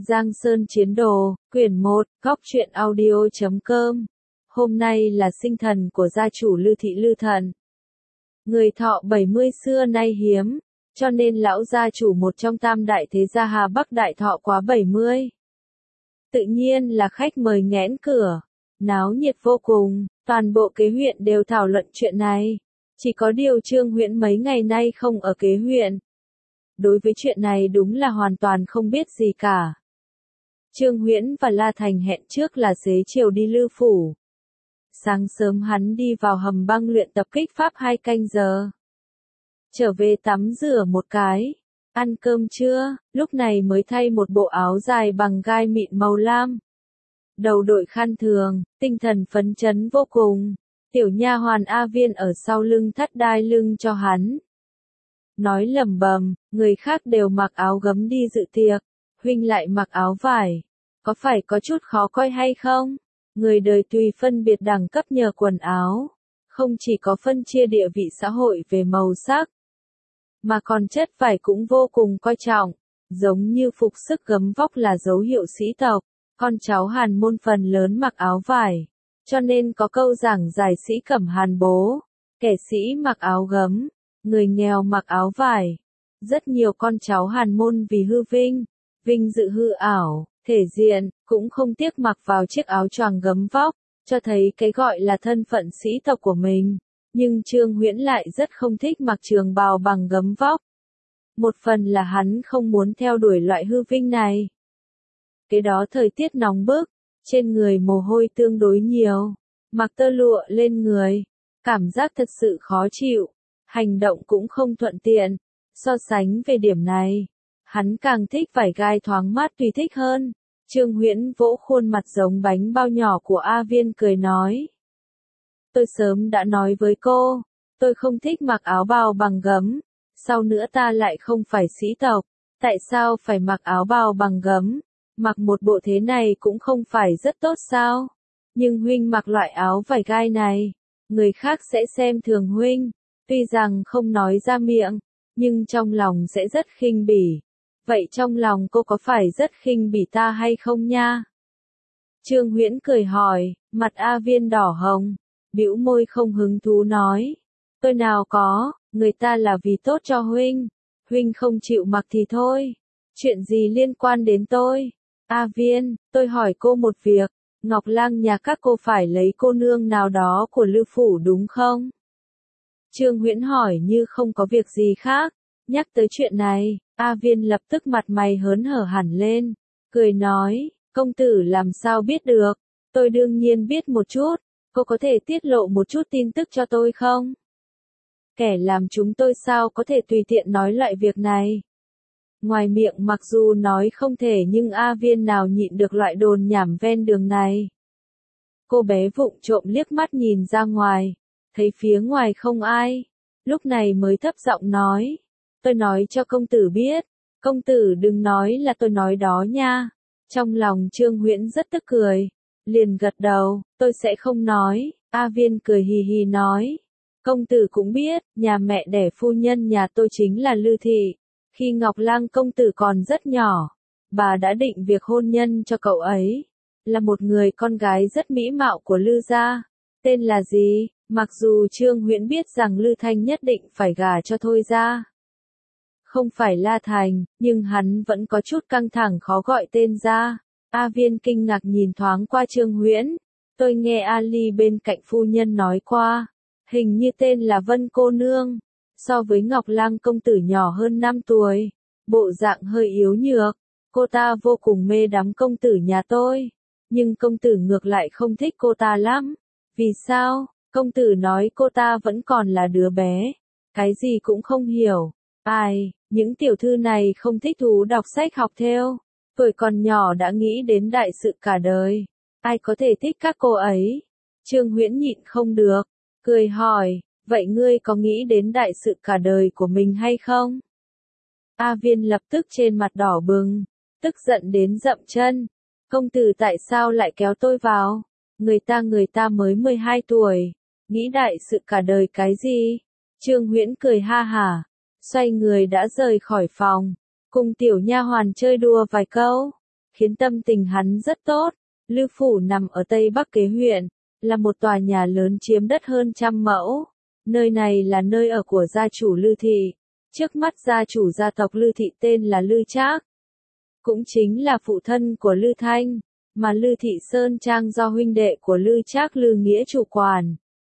Giang Sơn Chiến Đồ, quyển 1, góc truyện audio.com. Hôm nay là sinh thần của gia chủ Lư Thị Lư Thần. Người thọ 70 xưa nay hiếm, cho nên lão gia chủ một trong tam đại thế gia Hà Bắc đại thọ quá 70. Tự nhiên là khách mời nghẽn cửa, náo nhiệt vô cùng, toàn bộ kế huyện đều thảo luận chuyện này. Chỉ có điều Trương Huyễn mấy ngày nay không ở kế huyện. Đối với chuyện này đúng là hoàn toàn không biết gì cả. Trương Huyễn và La Thành hẹn trước là xế chiều đi Lư Phủ. Sáng sớm hắn đi vào hầm băng luyện tập kích pháp 2 canh giờ. Trở về tắm rửa một cái, ăn cơm trưa, lúc này mới thay một bộ áo dài bằng gai mịn màu lam. Đầu đội khăn thường, tinh thần phấn chấn vô cùng. Tiểu nha hoàn A Viên ở sau lưng thắt đai lưng cho hắn. Nói lẩm bẩm, người khác đều mặc áo gấm đi dự tiệc, huynh lại mặc áo vải, có phải có chút khó coi hay không? Người đời tùy phân biệt đẳng cấp nhờ quần áo, không chỉ có phân chia địa vị xã hội về màu sắc, mà còn chất vải cũng vô cùng coi trọng, giống như phục sức gấm vóc là dấu hiệu sĩ tộc, con cháu Hàn môn phần lớn mặc áo vải, cho nên có câu giảng giải sĩ cẩm Hàn bố, kẻ sĩ mặc áo gấm, người nghèo mặc áo vải. Rất nhiều con cháu Hàn môn vì hư vinh, vinh dự hư ảo, thể diện, cũng không tiếc mặc vào chiếc áo choàng gấm vóc, cho thấy cái gọi là thân phận sĩ tộc của mình. Nhưng Trương Huyễn lại rất không thích mặc trường bào bằng gấm vóc. Một phần là hắn không muốn theo đuổi loại hư vinh này. Cái đó thời tiết nóng bức, trên người mồ hôi tương đối nhiều, mặc tơ lụa lên người, cảm giác thật sự khó chịu, hành động cũng không thuận tiện. So sánh về điểm này, hắn càng thích vải gai thoáng mát tùy thích hơn. Trương Huyễn vỗ khuôn mặt giống bánh bao nhỏ của A Viên cười nói. Tôi sớm đã nói với cô, tôi không thích mặc áo bào bằng gấm, sau nữa ta lại không phải sĩ tộc, tại sao phải mặc áo bào bằng gấm, mặc một bộ thế này cũng không phải rất tốt sao? Nhưng huynh mặc loại áo vải gai này, người khác sẽ xem thường huynh, tuy rằng không nói ra miệng, nhưng trong lòng sẽ rất khinh bỉ. Vậy trong lòng cô có phải rất khinh bỉ ta hay không nha? Trương Huyễn cười hỏi, mặt A Viên đỏ hồng, bĩu môi không hứng thú nói. Tôi nào có, người ta là vì tốt cho huynh, huynh không chịu mặc thì thôi. Chuyện gì liên quan đến tôi? A Viên, tôi hỏi cô một việc, Ngọc Lang nhà các cô phải lấy cô nương nào đó của Lư Phủ đúng không? Trương Huyễn hỏi như không có việc gì khác, nhắc tới chuyện này, A Viên lập tức mặt mày hớn hở hẳn lên, cười nói, công tử làm sao biết được, tôi đương nhiên biết một chút, cô có thể tiết lộ một chút tin tức cho tôi không? Kẻ làm chúng tôi sao có thể tùy tiện nói loại việc này? Ngoài miệng mặc dù nói không thể nhưng A Viên nào nhịn được loại đồn nhảm ven đường này. Cô bé vụng trộm liếc mắt nhìn ra ngoài, thấy phía ngoài không ai, lúc này mới thấp giọng nói. Tôi nói cho công tử biết, công tử đừng nói là tôi nói đó nha. Trong lòng Trương Huyễn rất tức cười, liền gật đầu, tôi sẽ không nói. A Viên cười hì hì nói, công tử cũng biết, nhà mẹ đẻ phu nhân nhà tôi chính là Lư Thị. Khi Ngọc Lang công tử còn rất nhỏ, bà đã định việc hôn nhân cho cậu ấy, là một người con gái rất mỹ mạo của Lư gia. Tên là gì? Mặc dù Trương Huyễn biết rằng Lư Thanh nhất định phải gả cho Thôi gia, không phải La Thành, nhưng hắn vẫn có chút căng thẳng khó gọi tên ra. A Viên kinh ngạc nhìn thoáng qua Trương Huyễn. Tôi nghe Ali bên cạnh phu nhân nói qua, hình như tên là Vân cô nương, so với Ngọc Lang công tử nhỏ hơn 5 tuổi, bộ dạng hơi yếu nhược, cô ta vô cùng mê đắm công tử nhà tôi, nhưng công tử ngược lại không thích cô ta lắm. Vì sao? Công tử nói cô ta vẫn còn là đứa bé, cái gì cũng không hiểu. Ai, những tiểu thư này không thích thú đọc sách học theo, tuổi còn nhỏ đã nghĩ đến đại sự cả đời, ai có thể thích các cô ấy? Trương Huyễn nhịn không được, cười hỏi, vậy ngươi có nghĩ đến đại sự cả đời của mình hay không? A Viên lập tức trên mặt đỏ bừng, tức giận đến dậm chân, công tử tại sao lại kéo tôi vào? Người ta mới 12 tuổi, nghĩ đại sự cả đời cái gì? Trương Huyễn cười ha hả, xoay người đã rời khỏi phòng, cùng tiểu nha hoàn chơi đùa vài câu. khiến tâm tình hắn rất tốt. Lư phủ nằm ở Tây Bắc Kế huyện, là một tòa nhà lớn chiếm đất hơn 100 mẫu. Nơi này là nơi ở của gia chủ Lư thị. Trước mắt gia chủ gia tộc Lư thị tên là Lư Trác, cũng chính là phụ thân của Lư Thanh, mà Lư thị Sơn Trang do huynh đệ của Lư Trác Lư Nghĩa chủ quản.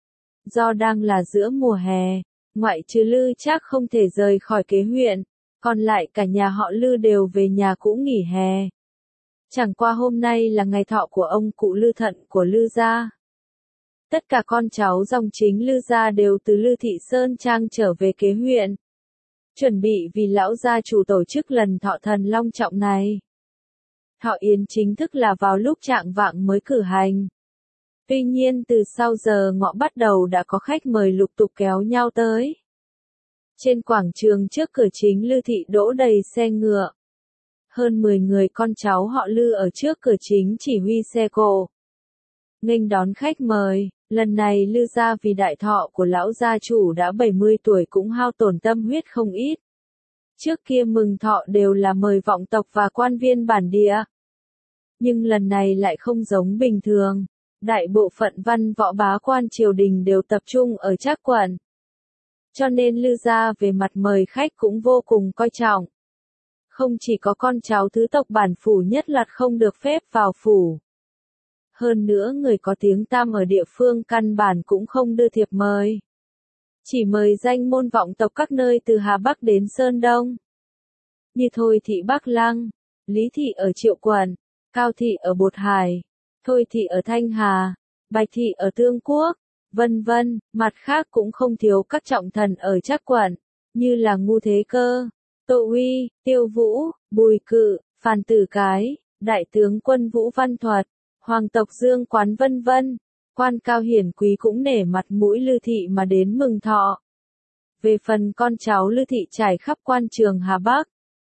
Do đang là giữa mùa hè, ngoại trừ Lư Trác không thể rời khỏi Kế huyện, còn lại cả nhà họ Lư đều về nhà cũ nghỉ hè. Chẳng qua hôm nay là ngày thọ của ông cụ Lư Thận của Lư gia. Tất cả con cháu dòng chính Lư gia đều từ Lư thị Sơn Trang trở về Kế huyện, chuẩn bị vì lão gia chủ tổ chức lần thọ thần long trọng này. Thọ yến chính thức là vào lúc chạng vạng mới cử hành. Tuy nhiên từ sau giờ ngọ bắt đầu đã có khách mời lục tục kéo nhau tới. Trên quảng trường trước cửa chính Lư thị đỗ đầy xe ngựa. Hơn 10 người con cháu họ Lư ở trước cửa chính chỉ huy xe cộ, nghênh đón khách mời. Lần này Lư gia vì đại thọ của lão gia chủ đã 70 tuổi cũng hao tổn tâm huyết không ít. Trước kia mừng thọ đều là mời vọng tộc và quan viên bản địa. Nhưng lần này lại không giống bình thường. Đại bộ phận văn võ bá quan triều đình đều tập trung ở Trác quận. Cho nên Lư gia về mặt mời khách cũng vô cùng coi trọng. Không chỉ có con cháu thứ tộc bản phủ nhất loạt không được phép vào phủ. Hơn nữa người có tiếng tăm ở địa phương căn bản cũng không đưa thiệp mời. Chỉ mời danh môn vọng tộc các nơi từ Hà Bắc đến Sơn Đông. Như Thôi thị Bắc Lăng, Lý thị ở Triệu Quận, Cao thị ở Bột Hải, Thôi thị ở Thanh Hà, Bạch thị ở Tương Quốc, vân vân. Mặt khác cũng không thiếu các trọng thần ở Trác quận, như là Ngu Thế Cơ, Tô Uy, Tiêu Vũ, Bùi Cự, Phan Tử Cái, Đại tướng quân Vũ Văn Thuật, Hoàng tộc Dương Quán vân vân. Quan cao hiển quý cũng nể mặt mũi Lư thị mà đến mừng thọ. Về phần con cháu Lư thị trải khắp quan trường Hà Bắc,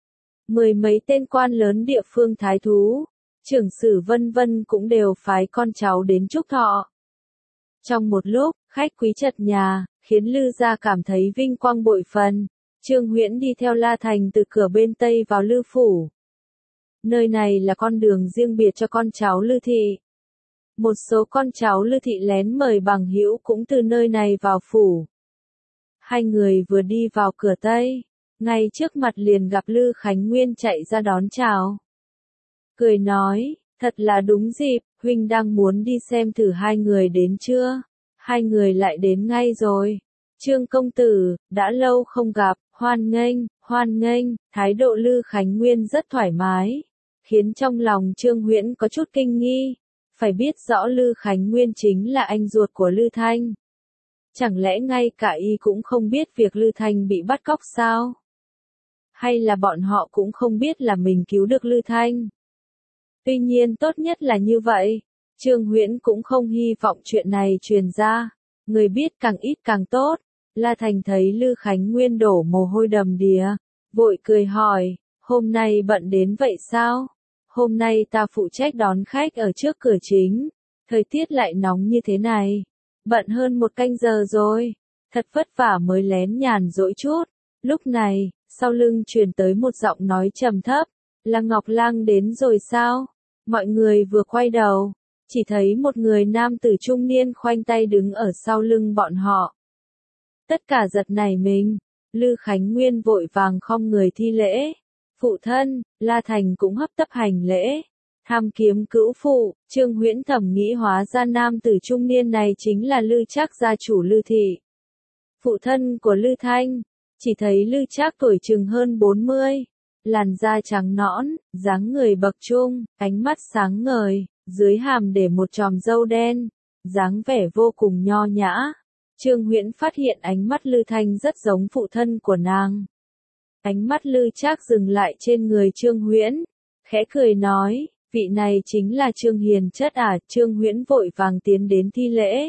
10 mấy tên quan lớn địa phương thái thú, trưởng sử vân vân cũng đều phái con cháu đến chúc thọ. Trong một lúc, khách quý chật nhà, khiến Lư gia cảm thấy vinh quang bội phần. Trương Huyễn đi theo La Thành từ cửa bên Tây vào Lư phủ. Nơi này là con đường riêng biệt cho con cháu Lư thị. Một số con cháu Lư thị lén mời bằng hữu cũng từ nơi này vào phủ. Hai người vừa đi vào cửa Tây, ngay trước mặt liền gặp Lư Khánh Nguyên chạy ra đón chào. Cười nói, thật là đúng dịp, huynh đang muốn đi xem thử hai người đến chưa? Hai người lại đến ngay rồi. Trương công tử, đã lâu không gặp, hoan nghênh, thái độ Lư Khánh Nguyên rất thoải mái, khiến trong lòng Trương Huyễn có chút kinh nghi. Phải biết rõ Lư Khánh Nguyên chính là anh ruột của Lư Thanh. Chẳng lẽ ngay cả y cũng không biết việc Lư Thanh bị bắt cóc sao? Hay là bọn họ cũng không biết là mình cứu được Lư Thanh? Tuy nhiên tốt nhất là như vậy. Trương Huyễn cũng không hy vọng chuyện này truyền ra. Người biết càng ít càng tốt. La Thành thấy Lư Khánh Nguyên đổ mồ hôi đầm đìa, vội cười hỏi, hôm nay bận đến vậy sao? Hôm nay ta phụ trách đón khách ở trước cửa chính. Thời tiết lại nóng như thế này. Bận hơn 1 canh giờ rồi. Thật vất vả mới lén nhàn rỗi chút. Lúc này, sau lưng truyền tới một giọng nói trầm thấp. Là Ngọc Lang đến rồi sao? Mọi người vừa quay đầu, chỉ thấy một người nam tử trung niên khoanh tay đứng ở sau lưng bọn họ. Tất cả giật nảy mình. Lư Khánh Nguyên vội vàng khom người thi lễ. Phụ thân, La Thành cũng hấp tấp hành lễ. Tham kiếm cữu phụ, Trương Huyễn thầm nghĩ hóa ra nam tử trung niên này chính là Lư Trác gia chủ Lư thị. Phụ thân của Lư Thanh, chỉ thấy Lư Trác tuổi chừng hơn 40, làn da trắng nõn, dáng người bậc trung, ánh mắt sáng ngời, dưới hàm để một chòm râu đen, dáng vẻ vô cùng nho nhã. Trương Huyễn phát hiện ánh mắt Lư Thanh rất giống phụ thân của nàng. Ánh mắt Lư Trác dừng lại trên người Trương Huyễn, khẽ cười nói, vị này chính là Trương Hiền chất à? Trương Huyễn vội vàng tiến đến thi lễ.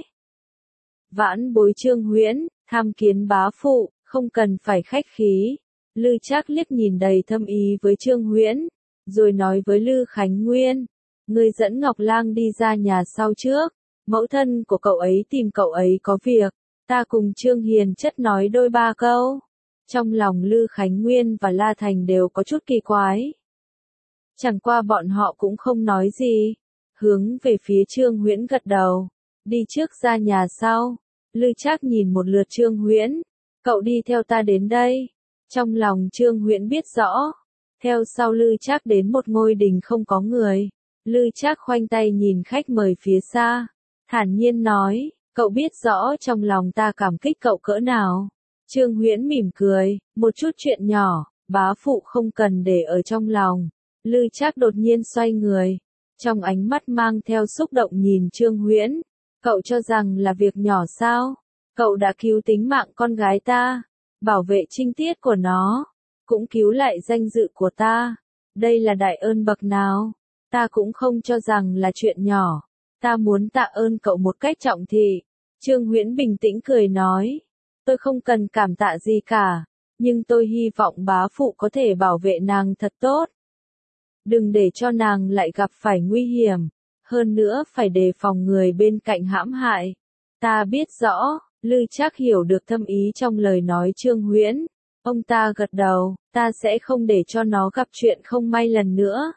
Vãn bối Trương Huyễn, tham kiến bá phụ, không cần phải khách khí. Lư Trác liếc nhìn đầy thâm ý với Trương Huyễn, rồi nói với Lư Khánh Nguyên, ngươi dẫn Ngọc Lang đi ra nhà sau trước, mẫu thân của cậu ấy tìm cậu ấy có việc, ta cùng Trương Hiền chất nói đôi ba câu. Trong lòng Lư Khánh Nguyên và La Thành đều có chút kỳ quái. Chẳng qua bọn họ cũng không nói gì. Hướng về phía Trương Huyễn gật đầu. Đi trước ra nhà sau. Lư Trác nhìn một lượt Trương Huyễn. Cậu đi theo ta đến đây. Trong lòng Trương Huyễn biết rõ. Theo sau Lư Trác đến một ngôi đình không có người. Lư Trác khoanh tay nhìn khách mời phía xa. Thản nhiên nói, cậu biết rõ trong lòng ta cảm kích cậu cỡ nào. Trương Huyễn mỉm cười, một chút chuyện nhỏ, bá phụ không cần để ở trong lòng. Lư Trác đột nhiên xoay người. Trong ánh mắt mang theo xúc động nhìn Trương Huyễn. Cậu cho rằng là việc nhỏ sao? Cậu đã cứu tính mạng con gái ta. Bảo vệ trinh tiết của nó. Cũng cứu lại danh dự của ta. Đây là đại ơn bậc nào? Ta cũng không cho rằng là chuyện nhỏ. Ta muốn tạ ơn cậu một cách trọng thị. Trương Huyễn bình tĩnh cười nói. Tôi không cần cảm tạ gì cả. Nhưng tôi hy vọng bá phụ có thể bảo vệ nàng thật tốt. Đừng để cho nàng lại gặp phải nguy hiểm. Hơn nữa phải đề phòng người bên cạnh hãm hại. Ta biết rõ, Lư Trác hiểu được thâm ý trong lời nói Trương Huyễn. Ông ta gật đầu, ta sẽ không để cho nó gặp chuyện không may lần nữa.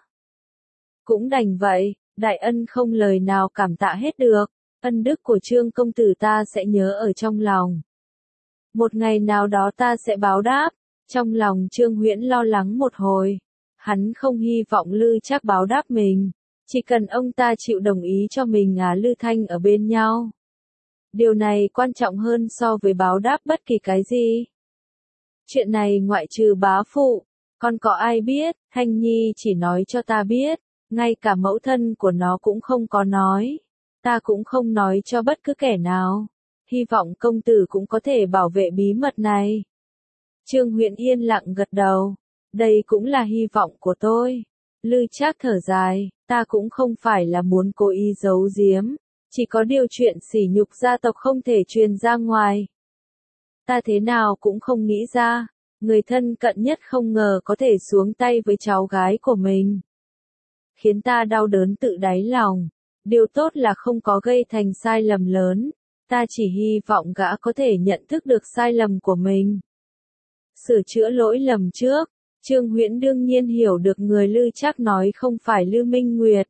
Cũng đành vậy, đại ân không lời nào cảm tạ hết được. Ân đức của Trương công tử ta sẽ nhớ ở trong lòng. Một ngày nào đó ta sẽ báo đáp. Trong lòng Trương Huyễn lo lắng một hồi. Hắn không hy vọng Lư Trác báo đáp mình. Chỉ cần ông ta chịu đồng ý cho mình Lư Thanh ở bên nhau. Điều này quan trọng hơn so với báo đáp bất kỳ cái gì. Chuyện này ngoại trừ bá phụ, còn có ai biết, Thanh Nhi chỉ nói cho ta biết, ngay cả mẫu thân của nó cũng không có nói. Ta cũng không nói cho bất cứ kẻ nào. Hy vọng công tử cũng có thể bảo vệ bí mật này. Trương Huyễn yên lặng gật đầu. Đây cũng là hy vọng của tôi. Lư Trác thở dài, ta cũng không phải là muốn cố ý giấu giếm. Chỉ có điều chuyện sỉ nhục gia tộc không thể truyền ra ngoài. Ta thế nào cũng không nghĩ ra, người thân cận nhất không ngờ có thể xuống tay với cháu gái của mình. Khiến ta đau đớn tự đáy lòng. Điều tốt là không có gây thành sai lầm lớn. Ta chỉ hy vọng gã có thể nhận thức được sai lầm của mình. Sửa chữa lỗi lầm trước. Trương Huyễn đương nhiên hiểu được người Lư Trác nói không phải Lư Minh Nguyệt,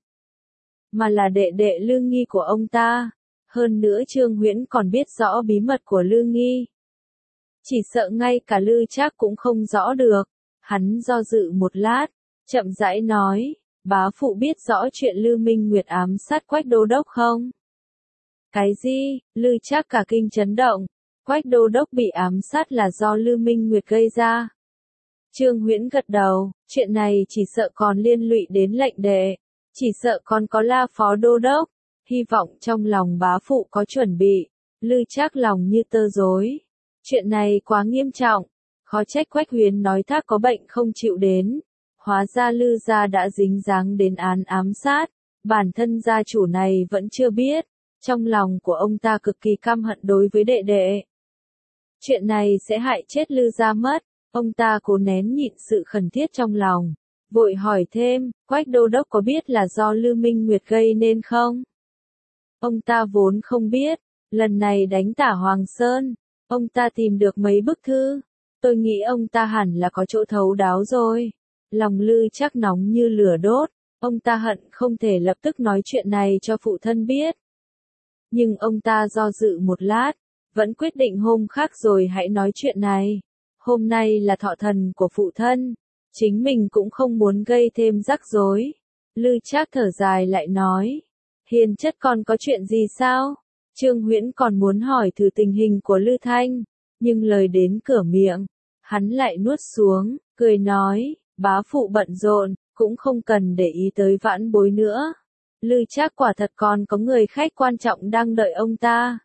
mà là đệ đệ Lư Nghi của ông ta. Hơn nữa Trương Huyễn còn biết rõ bí mật của Lư Nghi. Chỉ sợ ngay cả Lư Trác cũng không rõ được. Hắn do dự một lát, chậm rãi nói, bá phụ biết rõ chuyện Lư Minh Nguyệt ám sát Quách Đô Đốc không? Cái gì? Lư Trác cả kinh chấn động. Quách Đô Đốc bị ám sát là do Lư Minh Nguyệt gây ra. Trương Huyễn gật đầu, chuyện này chỉ sợ còn liên lụy đến lệnh đệ, chỉ sợ còn có La Phó Đô Đốc, hy vọng trong lòng bá phụ có chuẩn bị. Lư Trác lòng như tơ rối. Chuyện này quá nghiêm trọng, khó trách Quách Huyền nói thác có bệnh không chịu đến. Hóa ra Lư gia đã dính dáng đến án ám sát, bản thân gia chủ này vẫn chưa biết. Trong lòng của ông ta cực kỳ căm hận đối với đệ đệ. Chuyện này sẽ hại chết Lư gia mất. Ông ta cố nén nhịn sự khẩn thiết trong lòng, vội hỏi thêm, Quách Đô Đốc có biết là do Lư Minh Nguyệt gây nên không? Ông ta vốn không biết, lần này đánh Tả Hoàng Sơn, ông ta tìm được mấy bức thư. Tôi nghĩ ông ta hẳn là có chỗ thấu đáo rồi. Lòng Lư Trác nóng như lửa đốt, ông ta hận không thể lập tức nói chuyện này cho phụ thân biết. Nhưng ông ta do dự một lát, vẫn quyết định hôm khác rồi hãy nói chuyện này. Hôm nay là thọ thần của phụ thân, chính mình cũng không muốn gây thêm rắc rối. Lư Trác thở dài lại nói, hiền chất còn có chuyện gì sao? Trương Huyễn còn muốn hỏi thử tình hình của Lư Thanh, nhưng lời đến cửa miệng, hắn lại nuốt xuống, cười nói, bá phụ bận rộn, cũng không cần để ý tới vãn bối nữa. Lư Trác quả thật còn có người khách quan trọng đang đợi ông ta.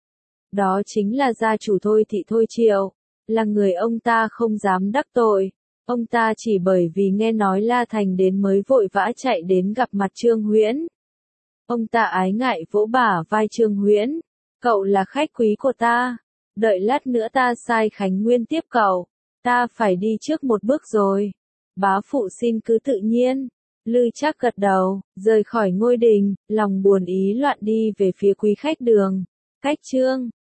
Đó chính là gia chủ Thôi Thị Thôi Triệu. Là người ông ta không dám đắc tội. Ông ta chỉ bởi vì nghe nói La Thành đến mới vội vã chạy đến gặp mặt Trương Huyễn. Ông ta ái ngại vỗ bả vai Trương Huyễn. Cậu là khách quý của ta. Đợi lát nữa ta sai Khánh Nguyên tiếp cậu. Ta phải đi trước một bước rồi. Bá phụ xin cứ tự nhiên. Lư Trác gật đầu, rời khỏi ngôi đình, lòng buồn ý loạn đi về phía quý khách đường. Cách Trương